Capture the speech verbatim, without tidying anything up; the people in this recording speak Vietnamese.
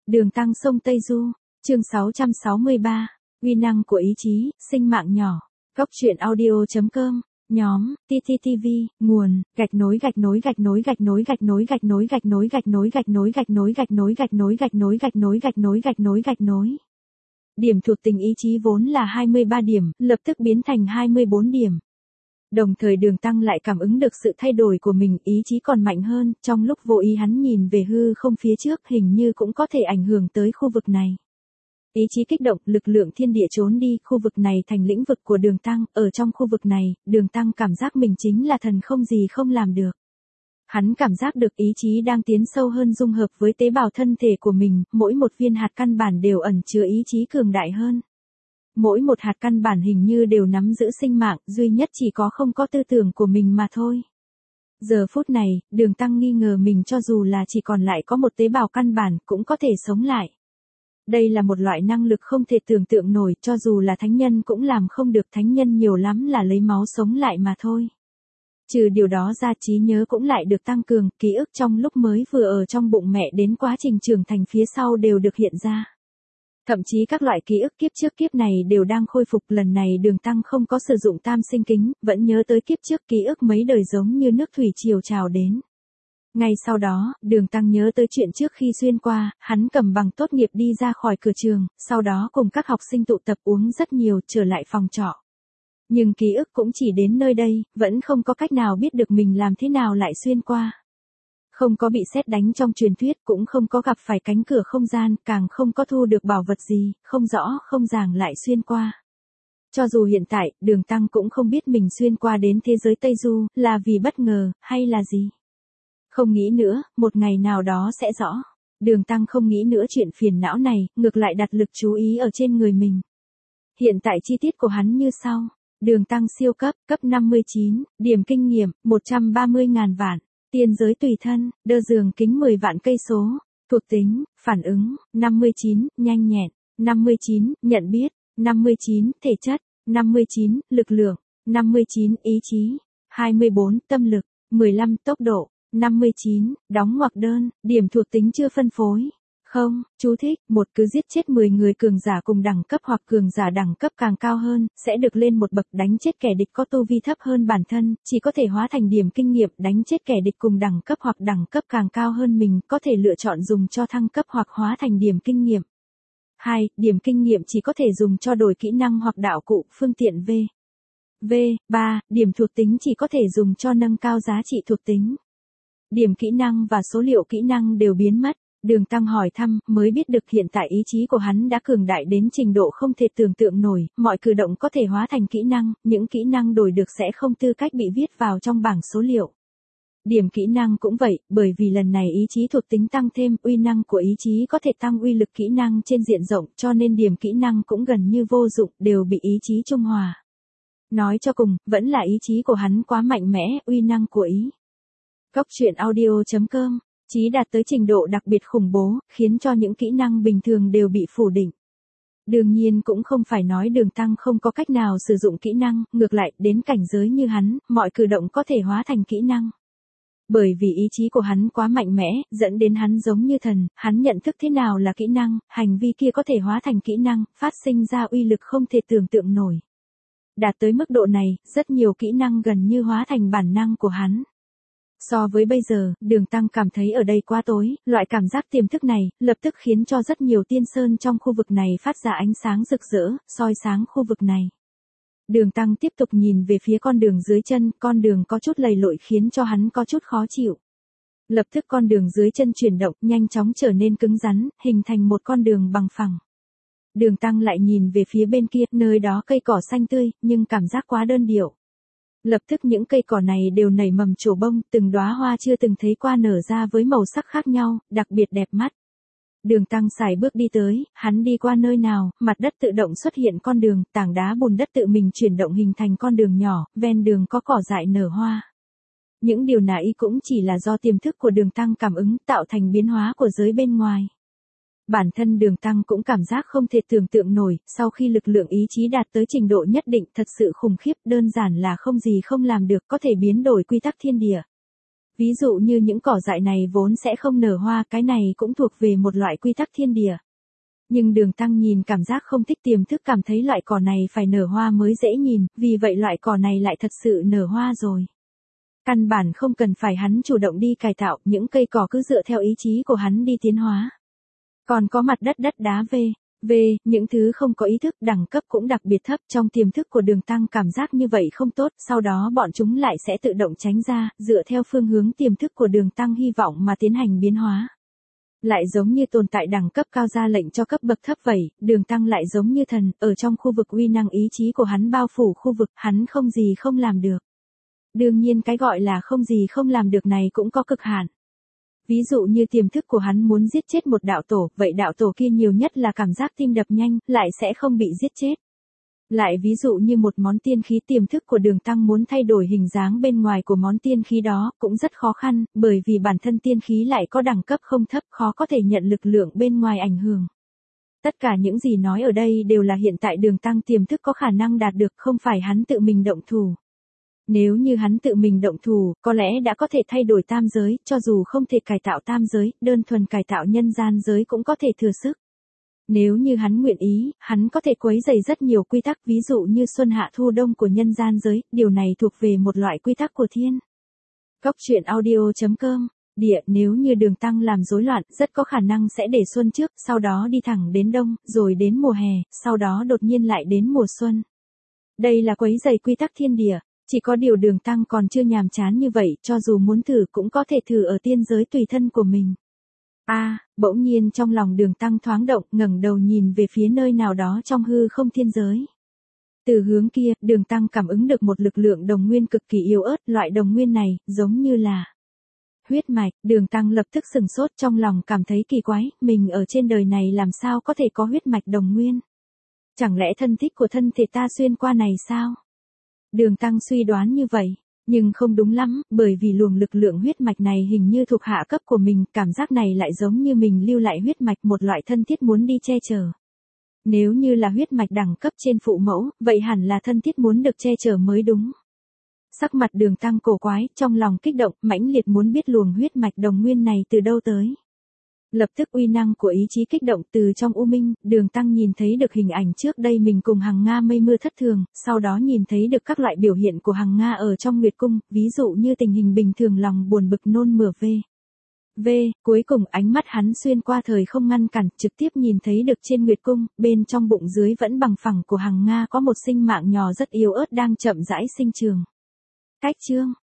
Đường tăng sông Tây Du, chương sáu trăm sáu mươi ba, uy năng của ý chí, sinh mạng nhỏ. Góc truyện audio chấm com, nhóm, tê tê tê vê, nguồn, gạch nối gạch nối gạch nối gạch nối gạch nối gạch nối gạch nối gạch nối gạch nối gạch nối gạch nối gạch nối gạch nối gạch nối gạch nối gạch nối gạch nối. Điểm thuộc tính ý chí vốn là hai mươi ba điểm, lập tức biến thành hai mươi bốn điểm. Đồng thời Đường Tăng lại cảm ứng được sự thay đổi của mình, ý chí còn mạnh hơn, trong lúc vô ý hắn nhìn về hư không phía trước hình như cũng có thể ảnh hưởng tới khu vực này. Ý chí kích động, lực lượng thiên địa trốn đi, khu vực này thành lĩnh vực của Đường Tăng, ở trong khu vực này, Đường Tăng cảm giác mình chính là thần không gì không làm được. Hắn cảm giác được ý chí đang tiến sâu hơn dung hợp với tế bào thân thể của mình, mỗi một viên hạt căn bản đều ẩn chứa ý chí cường đại hơn. Mỗi một hạt căn bản hình như đều nắm giữ sinh mạng, duy nhất chỉ có không có tư tưởng của mình mà thôi. Giờ phút này, Đường Tăng nghi ngờ mình cho dù là chỉ còn lại có một tế bào căn bản cũng có thể sống lại. Đây là một loại năng lực không thể tưởng tượng nổi, cho dù là thánh nhân cũng làm không được, thánh nhân nhiều lắm là lấy máu sống lại mà thôi. Trừ điều đó ra, trí nhớ cũng lại được tăng cường, ký ức trong lúc mới vừa ở trong bụng mẹ đến quá trình trưởng thành phía sau đều được hiện ra. Thậm chí các loại ký ức kiếp trước kiếp này đều đang khôi phục, lần này Đường Tăng không có sử dụng tam sinh kính, vẫn nhớ tới kiếp trước ký ức mấy đời giống như nước thủy triều trào đến. Ngay sau đó, Đường Tăng nhớ tới chuyện trước khi xuyên qua, hắn cầm bằng tốt nghiệp đi ra khỏi cửa trường, sau đó cùng các học sinh tụ tập uống rất nhiều, trở lại phòng trọ. Nhưng ký ức cũng chỉ đến nơi đây, vẫn không có cách nào biết được mình làm thế nào lại xuyên qua. Không có bị sét đánh trong truyền thuyết, cũng không có gặp phải cánh cửa không gian, càng không có thu được bảo vật gì, không rõ, không ràng lại xuyên qua. Cho dù hiện tại, Đường Tăng cũng không biết mình xuyên qua đến thế giới Tây Du, là vì bất ngờ, hay là gì. Không nghĩ nữa, một ngày nào đó sẽ rõ. Đường Tăng không nghĩ nữa chuyện phiền não này, ngược lại đặt lực chú ý ở trên người mình. Hiện tại chi tiết của hắn như sau. Đường Tăng siêu cấp, cấp năm mươi chín, điểm kinh nghiệm, một trăm ba mươi ngàn vạn. Tiên giới tùy thân, đơ giường kính mười vạn cây số. Thuộc tính, phản ứng, năm mươi chín, nhanh nhẹn, năm mươi chín, nhận biết, năm mươi chín, thể chất, năm mươi chín, lực lượng, năm mươi chín, ý chí, hai mươi bốn, tâm lực, mười lăm, tốc độ, năm mươi chín, đóng ngoặc đơn, điểm thuộc tính chưa phân phối. Không, chú thích, một cứ giết chết mười người cường giả cùng đẳng cấp hoặc cường giả đẳng cấp càng cao hơn, sẽ được lên một bậc, đánh chết kẻ địch có tu vi thấp hơn bản thân, chỉ có thể hóa thành điểm kinh nghiệm, đánh chết kẻ địch cùng đẳng cấp hoặc đẳng cấp càng cao hơn mình, có thể lựa chọn dùng cho thăng cấp hoặc hóa thành điểm kinh nghiệm. hai. Điểm kinh nghiệm chỉ có thể dùng cho đổi kỹ năng hoặc đạo cụ, phương tiện V. V. ba. Điểm thuộc tính chỉ có thể dùng cho nâng cao giá trị thuộc tính. Điểm kỹ năng và số liệu kỹ năng đều biến mất. Đường Tăng hỏi thăm, mới biết được hiện tại ý chí của hắn đã cường đại đến trình độ không thể tưởng tượng nổi, mọi cử động có thể hóa thành kỹ năng, những kỹ năng đổi được sẽ không tư cách bị viết vào trong bảng số liệu. Điểm kỹ năng cũng vậy, bởi vì lần này ý chí thuộc tính tăng thêm, uy năng của ý chí có thể tăng uy lực kỹ năng trên diện rộng, cho nên điểm kỹ năng cũng gần như vô dụng, đều bị ý chí trung hòa. Nói cho cùng, vẫn là ý chí của hắn quá mạnh mẽ, uy năng của ý. Góc truyện audio chấm com, chí đạt tới trình độ đặc biệt khủng bố, khiến cho những kỹ năng bình thường đều bị phủ định. Đương nhiên cũng không phải nói Đường Tăng không có cách nào sử dụng kỹ năng, ngược lại, đến cảnh giới như hắn, mọi cử động có thể hóa thành kỹ năng. Bởi vì ý chí của hắn quá mạnh mẽ, dẫn đến hắn giống như thần, hắn nhận thức thế nào là kỹ năng, hành vi kia có thể hóa thành kỹ năng, phát sinh ra uy lực không thể tưởng tượng nổi. Đạt tới mức độ này, rất nhiều kỹ năng gần như hóa thành bản năng của hắn. So với bây giờ, Đường Tăng cảm thấy ở đây quá tối, loại cảm giác tiềm thức này, lập tức khiến cho rất nhiều tiên sơn trong khu vực này phát ra ánh sáng rực rỡ, soi sáng khu vực này. Đường Tăng tiếp tục nhìn về phía con đường dưới chân, con đường có chút lầy lội khiến cho hắn có chút khó chịu. Lập tức con đường dưới chân chuyển động, nhanh chóng trở nên cứng rắn, hình thành một con đường bằng phẳng. Đường Tăng lại nhìn về phía bên kia, nơi đó cây cỏ xanh tươi, nhưng cảm giác quá đơn điệu. Lập tức những cây cỏ này đều nảy mầm trổ bông, từng đóa hoa chưa từng thấy qua nở ra với màu sắc khác nhau, đặc biệt đẹp mắt. Đường Tăng sải bước đi tới, hắn đi qua nơi nào, mặt đất tự động xuất hiện con đường, tảng đá bùn đất tự mình chuyển động hình thành con đường nhỏ, ven đường có cỏ dại nở hoa. Những điều này cũng chỉ là do tiềm thức của Đường Tăng cảm ứng tạo thành biến hóa của giới bên ngoài. Bản thân Đường Tăng cũng cảm giác không thể tưởng tượng nổi, sau khi lực lượng ý chí đạt tới trình độ nhất định thật sự khủng khiếp, đơn giản là không gì không làm được, có thể biến đổi quy tắc thiên địa. Ví dụ như những cỏ dại này vốn sẽ không nở hoa, cái này cũng thuộc về một loại quy tắc thiên địa. Nhưng Đường Tăng nhìn cảm giác không thích, tiềm thức cảm thấy loại cỏ này phải nở hoa mới dễ nhìn, vì vậy loại cỏ này lại thật sự nở hoa rồi. Căn bản không cần phải hắn chủ động đi cải tạo, những cây cỏ cứ dựa theo ý chí của hắn đi tiến hóa. Còn có mặt đất, đất đá v, v, những thứ không có ý thức, đẳng cấp cũng đặc biệt thấp, trong tiềm thức của Đường Tăng cảm giác như vậy không tốt, sau đó bọn chúng lại sẽ tự động tránh ra, dựa theo phương hướng tiềm thức của Đường Tăng hy vọng mà tiến hành biến hóa. Lại giống như tồn tại đẳng cấp cao ra lệnh cho cấp bậc thấp vậy, Đường Tăng lại giống như thần, ở trong khu vực uy năng ý chí của hắn bao phủ khu vực, hắn không gì không làm được. Đương nhiên cái gọi là không gì không làm được này cũng có cực hạn. Ví dụ như tiềm thức của hắn muốn giết chết một đạo tổ, vậy đạo tổ kia nhiều nhất là cảm giác tim đập nhanh, lại sẽ không bị giết chết. Lại ví dụ như một món tiên khí, tiềm thức của Đường Tăng muốn thay đổi hình dáng bên ngoài của món tiên khí đó, cũng rất khó khăn, bởi vì bản thân tiên khí lại có đẳng cấp không thấp, khó có thể nhận lực lượng bên ngoài ảnh hưởng. Tất cả những gì nói ở đây đều là hiện tại Đường Tăng tiềm thức có khả năng đạt được, không phải hắn tự mình động thủ. Nếu như hắn tự mình động thủ, có lẽ đã có thể thay đổi tam giới, cho dù không thể cải tạo tam giới, đơn thuần cải tạo nhân gian giới cũng có thể thừa sức. Nếu như hắn nguyện ý, hắn có thể quấy rầy rất nhiều quy tắc, ví dụ như xuân hạ thu đông của nhân gian giới, điều này thuộc về một loại quy tắc của thiên. Góc truyện audio chấm com, địa, nếu như Đường Tăng làm rối loạn, rất có khả năng sẽ để xuân trước, sau đó đi thẳng đến đông, rồi đến mùa hè, sau đó đột nhiên lại đến mùa xuân. Đây là quấy rầy quy tắc thiên địa. Chỉ có điều Đường Tăng còn chưa nhàm chán như vậy, cho dù muốn thử cũng có thể thử ở tiên giới tùy thân của mình. A, à, bỗng nhiên trong lòng Đường Tăng thoáng động, ngẩng đầu nhìn về phía nơi nào đó trong hư không thiên giới. Từ hướng kia, Đường Tăng cảm ứng được một lực lượng đồng nguyên cực kỳ yếu ớt, loại đồng nguyên này, giống như là huyết mạch. Đường Tăng lập tức sừng sốt, trong lòng cảm thấy kỳ quái, mình ở trên đời này làm sao có thể có huyết mạch đồng nguyên? Chẳng lẽ thân thích của thân thể ta xuyên qua này sao? Đường Tăng suy đoán như vậy, nhưng không đúng lắm, bởi vì luồng lực lượng huyết mạch này hình như thuộc hạ cấp của mình, cảm giác này lại giống như mình lưu lại huyết mạch, một loại thân thiết muốn đi che chở. Nếu như là huyết mạch đẳng cấp trên phụ mẫu, vậy hẳn là thân thiết muốn được che chở mới đúng. Sắc mặt Đường Tăng cổ quái, trong lòng kích động, mãnh liệt muốn biết luồng huyết mạch đồng nguyên này từ đâu tới. Lập tức uy năng của ý chí kích động, từ trong u minh, Đường Tăng nhìn thấy được hình ảnh trước đây mình cùng Hằng Nga mây mưa thất thường, sau đó nhìn thấy được các loại biểu hiện của Hằng Nga ở trong Nguyệt Cung, ví dụ như tình hình bình thường lòng buồn bực nôn mửa v. V, cuối cùng ánh mắt hắn xuyên qua thời không ngăn cản, trực tiếp nhìn thấy được trên Nguyệt Cung, bên trong bụng dưới vẫn bằng phẳng của Hằng Nga có một sinh mạng nhỏ rất yếu ớt đang chậm rãi sinh trường. Cách chương